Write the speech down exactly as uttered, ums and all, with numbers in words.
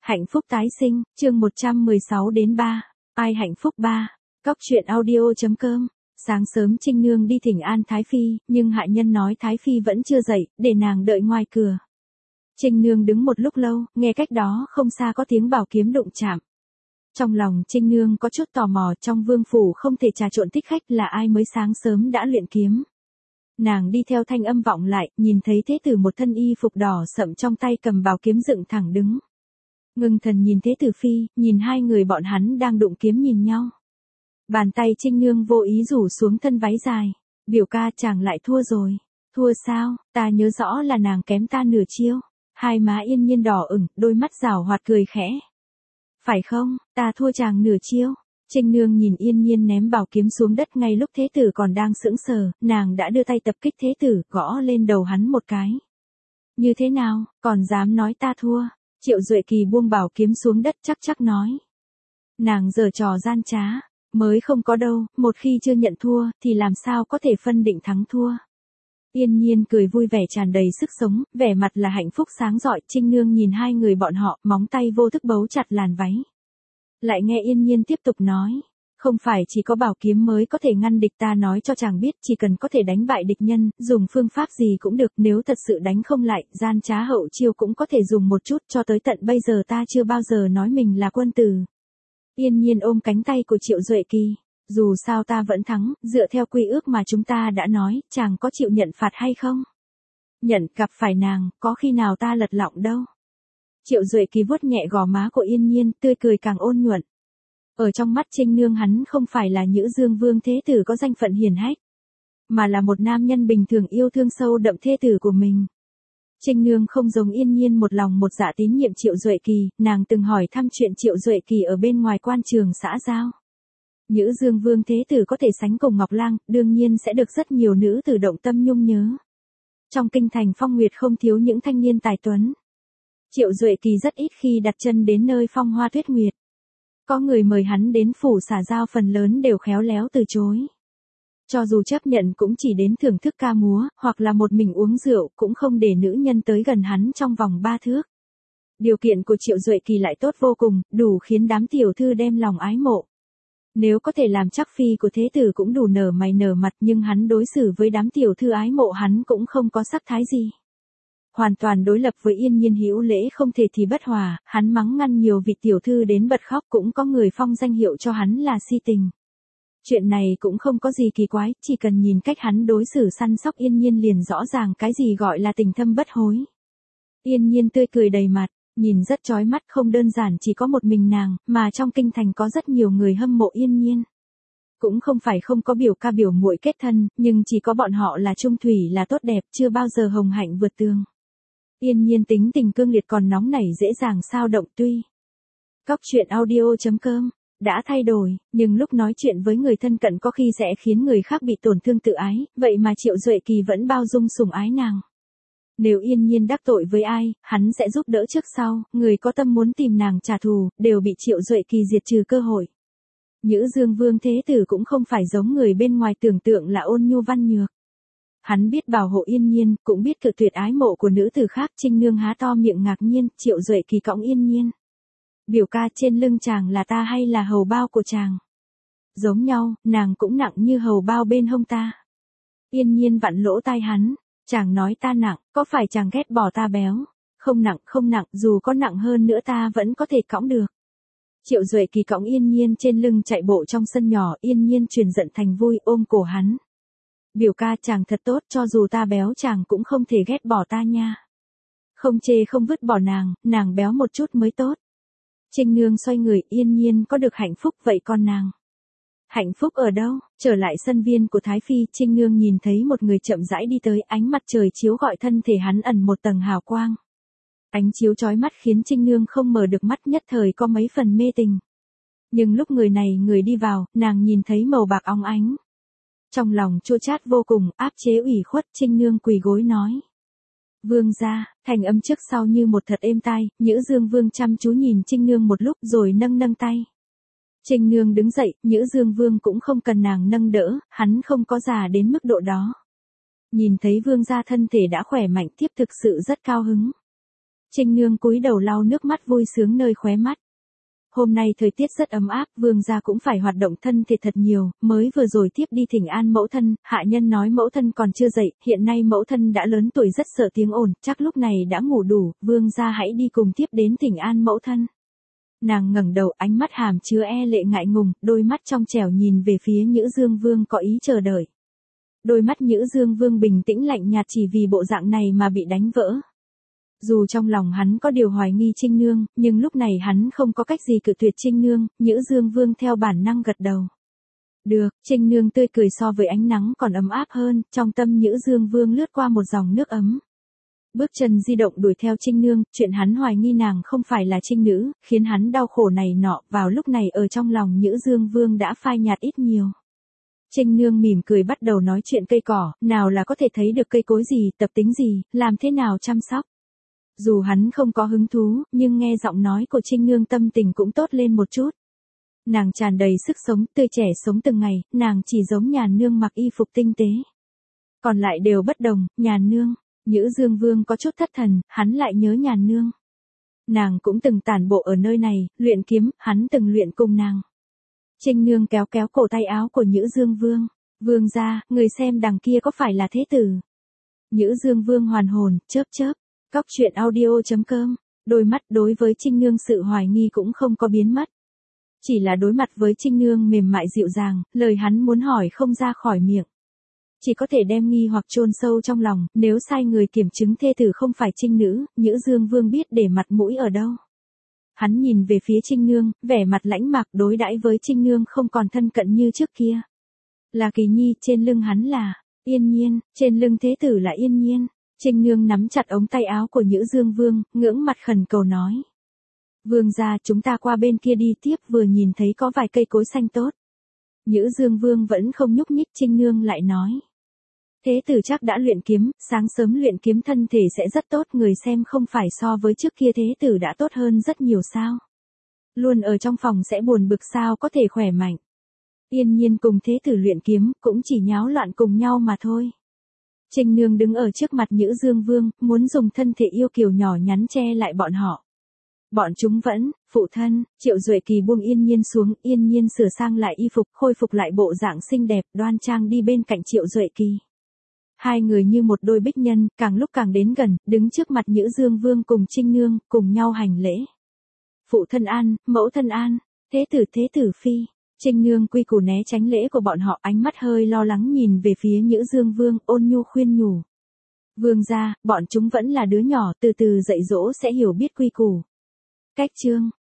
Hạnh phúc tái sinh, chương một trăm mười sáu đến ba. Ai hạnh phúc ba. Cóc truyện audio.com. Sáng sớm Trinh Nương đi thỉnh an Thái Phi, nhưng hạ nhân nói Thái Phi vẫn chưa dậy, để nàng đợi ngoài cửa. Trinh Nương đứng một lúc lâu, nghe cách đó không xa có tiếng bảo kiếm đụng chạm. Trong lòng Trinh Nương có chút tò mò, trong vương phủ không thể trà trộn thích khách là ai mới sáng sớm đã luyện kiếm. Nàng đi theo thanh âm vọng lại, nhìn thấy thế tử một thân y phục đỏ sậm trong tay cầm bảo kiếm dựng thẳng đứng. Ngưng thần nhìn thế tử phi, nhìn hai người bọn hắn đang đụng kiếm nhìn nhau. Bàn tay Trinh Nương vô ý rủ xuống thân váy dài. Biểu ca, chàng lại thua rồi. Thua sao? Ta nhớ rõ là nàng kém ta nửa chiêu. Hai má Yên Nhiên đỏ ửng, đôi mắt rảo hoạt cười khẽ. Phải không, ta thua chàng nửa chiêu. Trinh Nương nhìn Yên Nhiên ném bảo kiếm xuống đất ngay lúc thế tử còn đang sững sờ, nàng đã đưa tay tập kích thế tử, gõ lên đầu hắn một cái. Như thế nào, còn dám nói ta thua? Triệu Duệ Kỳ buông bảo kiếm xuống đất chắc chắc nói. Nàng giở trò gian trá, mới không có đâu, một khi chưa nhận thua, thì làm sao có thể phân định thắng thua. Yên Nhiên cười vui vẻ tràn đầy sức sống, vẻ mặt là hạnh phúc sáng rọi. Trinh Nương nhìn hai người bọn họ, móng tay vô thức bấu chặt làn váy. Lại nghe Yên Nhiên tiếp tục nói. Không phải chỉ có bảo kiếm mới có thể ngăn địch, ta nói cho chàng biết, chỉ cần có thể đánh bại địch nhân, dùng phương pháp gì cũng được, nếu thật sự đánh không lại, gian trá hậu chiêu cũng có thể dùng một chút, cho tới tận bây giờ ta chưa bao giờ nói mình là quân tử. Yên Nhiên ôm cánh tay của Triệu Duệ Kỳ. Dù sao ta vẫn thắng, dựa theo quy ước mà chúng ta đã nói, chàng có chịu nhận phạt hay không? Nhận, gặp phải nàng, có khi nào ta lật lọng đâu. Triệu Duệ Kỳ vuốt nhẹ gò má của Yên Nhiên, tươi cười càng ôn nhuận. Ở trong mắt Trinh Nương hắn không phải là Nhữ Dương Vương thế tử có danh phận hiển hách, mà là một nam nhân bình thường yêu thương sâu đậm thê tử của mình. Trinh Nương không giống Yên Nhiên một lòng một dạ tín nhiệm Triệu Duệ Kỳ, nàng từng hỏi thăm chuyện Triệu Duệ Kỳ ở bên ngoài quan trường xã giao. Nhữ Dương Vương thế tử có thể sánh cùng Ngọc Lang, đương nhiên sẽ được rất nhiều nữ tử động tâm nhung nhớ. Trong kinh thành Phong Nguyệt không thiếu những thanh niên tài tuấn. Triệu Duệ Kỳ rất ít khi đặt chân đến nơi phong hoa tuyết nguyệt. Có người mời hắn đến phủ xã giao phần lớn đều khéo léo từ chối. Cho dù chấp nhận cũng chỉ đến thưởng thức ca múa, hoặc là một mình uống rượu, cũng không để nữ nhân tới gần hắn trong vòng ba thước. Điều kiện của Triệu Duệ Kỳ lại tốt vô cùng, đủ khiến đám tiểu thư đem lòng ái mộ. Nếu có thể làm chắc phi của thế tử cũng đủ nở mày nở mặt, nhưng hắn đối xử với đám tiểu thư ái mộ hắn cũng không có sắc thái gì. Hoàn toàn đối lập với Yên Nhiên hữu lễ không thể thì bất hòa, hắn mắng ngăn nhiều vị tiểu thư đến bật khóc, cũng có người phong danh hiệu cho hắn là si tình. Chuyện này cũng không có gì kỳ quái, chỉ cần nhìn cách hắn đối xử săn sóc Yên Nhiên liền rõ ràng cái gì gọi là tình thâm bất hối. Yên Nhiên tươi cười đầy mặt, nhìn rất chói mắt, không đơn giản chỉ có một mình nàng, mà trong kinh thành có rất nhiều người hâm mộ Yên Nhiên. Cũng không phải không có biểu ca biểu muội kết thân, nhưng chỉ có bọn họ là trung thủy là tốt đẹp, chưa bao giờ hồng hạnh vượt tường. Yên Nhiên tính tình cương liệt còn nóng nảy dễ dàng xao động tuy. Cóc truyện audio.com đã thay đổi, nhưng lúc nói chuyện với người thân cận có khi sẽ khiến người khác bị tổn thương tự ái, vậy mà Triệu Duệ Kỳ vẫn bao dung sủng ái nàng. Nếu Yên Nhiên đắc tội với ai, hắn sẽ giúp đỡ trước sau, người có tâm muốn tìm nàng trả thù, đều bị Triệu Duệ Kỳ diệt trừ cơ hội. Nhữ Dương Vương thế tử cũng không phải giống người bên ngoài tưởng tượng là ôn nhu văn nhược. Hắn biết bảo hộ Yên Nhiên, cũng biết cự tuyệt ái mộ của nữ tử khác. Trinh Nương há to miệng ngạc nhiên, Triệu Duệ Kỳ cõng Yên Nhiên. Biểu ca, trên lưng chàng là ta hay là hầu bao của chàng? Giống nhau, nàng cũng nặng như hầu bao bên hông ta. Yên Nhiên vặn lỗ tai hắn, chàng nói ta nặng, có phải chàng ghét bỏ ta béo? Không nặng, không nặng, dù có nặng hơn nữa ta vẫn có thể cõng được. Triệu Duệ Kỳ cõng Yên Nhiên trên lưng chạy bộ trong sân nhỏ, Yên Nhiên chuyển giận thành vui ôm cổ hắn. Biểu ca, chàng thật tốt, cho dù ta béo chàng cũng không thể ghét bỏ ta nha. Không chê không vứt bỏ nàng, nàng béo một chút mới tốt. Trinh Nương xoay người, Yên Nhiên có được hạnh phúc, vậy còn nàng? Hạnh phúc ở đâu? Trở lại sân viên của Thái Phi, Trinh Nương nhìn thấy một người chậm rãi đi tới, ánh mặt trời chiếu gọi thân thể hắn ẩn một tầng hào quang. Ánh chiếu chói mắt khiến Trinh Nương không mở được mắt, nhất thời có mấy phần mê tình. Nhưng lúc người này người đi vào, nàng nhìn thấy màu bạc óng ánh. Trong lòng chua chát vô cùng, áp chế ủy khuất, Trinh Nương quỳ gối nói. Vương gia, thành âm trước sau như một thật êm tai. Nhữ Dương Vương chăm chú nhìn Trinh Nương một lúc rồi nâng nâng tay. Trinh Nương đứng dậy, Nhữ Dương Vương cũng không cần nàng nâng đỡ, hắn không có già đến mức độ đó. Nhìn thấy vương gia thân thể đã khỏe mạnh, tiếp thực sự rất cao hứng. Trinh Nương cúi đầu lau nước mắt vui sướng nơi khóe mắt. Hôm nay thời tiết rất ấm áp, vương gia cũng phải hoạt động thân thể thật nhiều, mới vừa rồi tiếp đi thỉnh an mẫu thân, hạ nhân nói mẫu thân còn chưa dậy, hiện nay mẫu thân đã lớn tuổi rất sợ tiếng ồn, chắc lúc này đã ngủ đủ, vương gia hãy đi cùng tiếp đến thỉnh an mẫu thân. Nàng ngẩng đầu, ánh mắt hàm chứa e lệ ngại ngùng, đôi mắt trong trẻo nhìn về phía Nhữ Dương Vương có ý chờ đợi. Đôi mắt Nhữ Dương Vương bình tĩnh lạnh nhạt chỉ vì bộ dạng này mà bị đánh vỡ. Dù trong lòng hắn có điều hoài nghi Trinh Nương, nhưng lúc này hắn không có cách gì cự tuyệt Trinh Nương, Nhữ Dương Vương theo bản năng gật đầu. Được, Trinh Nương tươi cười so với ánh nắng còn ấm áp hơn, trong tâm Nhữ Dương Vương lướt qua một dòng nước ấm. Bước chân di động đuổi theo Trinh Nương, chuyện hắn hoài nghi nàng không phải là Trinh nữ, khiến hắn đau khổ này nọ, vào lúc này ở trong lòng Nhữ Dương Vương đã phai nhạt ít nhiều. Trinh Nương mỉm cười bắt đầu nói chuyện cây cỏ, nào là có thể thấy được cây cối gì, tập tính gì, làm thế nào chăm sóc. Dù hắn không có hứng thú, nhưng nghe giọng nói của Trinh Nương tâm tình cũng tốt lên một chút. Nàng tràn đầy sức sống, tươi trẻ sống từng ngày, nàng chỉ giống Nhàn Nương mặc y phục tinh tế. Còn lại đều bất đồng, Nhàn Nương. Nhữ Dương Vương có chút thất thần, hắn lại nhớ Nhàn Nương. Nàng cũng từng tản bộ ở nơi này, luyện kiếm, hắn từng luyện cùng nàng. Trinh Nương kéo kéo cổ tay áo của Nhữ Dương Vương. Vương gia, người xem đằng kia có phải là thế tử? Nhữ Dương Vương hoàn hồn, chớp chớp. Cóc truyện audio chấm com. Đôi mắt đối với Trinh Nương sự hoài nghi cũng không có biến mất. Chỉ là đối mặt với Trinh Nương mềm mại dịu dàng, lời hắn muốn hỏi không ra khỏi miệng. Chỉ có thể đem nghi hoặc chôn sâu trong lòng, nếu sai người kiểm chứng thê tử không phải Trinh nữ, Nhữ Dương Vương biết để mặt mũi ở đâu. Hắn nhìn về phía Trinh Nương, vẻ mặt lãnh mạc đối đãi với Trinh Nương không còn thân cận như trước kia. Là Kỳ Nhi, trên lưng hắn là Yên Nhiên, trên lưng thế tử là Yên Nhiên. Trinh Nương nắm chặt ống tay áo của Nhữ Dương Vương, ngưỡng mặt khẩn cầu nói. Vương gia, chúng ta qua bên kia đi tiếp, vừa nhìn thấy có vài cây cối xanh tốt. Nhữ Dương Vương vẫn không nhúc nhích, Trinh Nương lại nói. Thế tử chắc đã luyện kiếm, sáng sớm luyện kiếm thân thể sẽ rất tốt, người xem không phải so với trước kia thế tử đã tốt hơn rất nhiều sao. Luôn ở trong phòng sẽ buồn bực sao có thể khỏe mạnh. Yên Nhiên cùng thế tử luyện kiếm, cũng chỉ nháo loạn cùng nhau mà thôi. Trinh Nương đứng ở trước mặt Nhữ Dương Vương, muốn dùng thân thể yêu kiều nhỏ nhắn che lại bọn họ. Bọn chúng vẫn, phụ thân, Triệu Duệ Kỳ buông Yên Nhiên xuống, Yên Nhiên sửa sang lại y phục, khôi phục lại bộ dạng xinh đẹp, đoan trang đi bên cạnh Triệu Duệ Kỳ. Hai người như một đôi bích nhân, càng lúc càng đến gần, đứng trước mặt Nhữ Dương Vương cùng Trinh Nương, cùng nhau hành lễ. Phụ thân an, mẫu thân an, thế tử thế tử phi. Trinh Nương quy củ né tránh lễ của bọn họ, ánh mắt hơi lo lắng nhìn về phía Nhữ Dương Vương, ôn nhu khuyên nhủ. Vương gia, bọn chúng vẫn là đứa nhỏ, từ từ dạy dỗ sẽ hiểu biết quy củ. Cách chương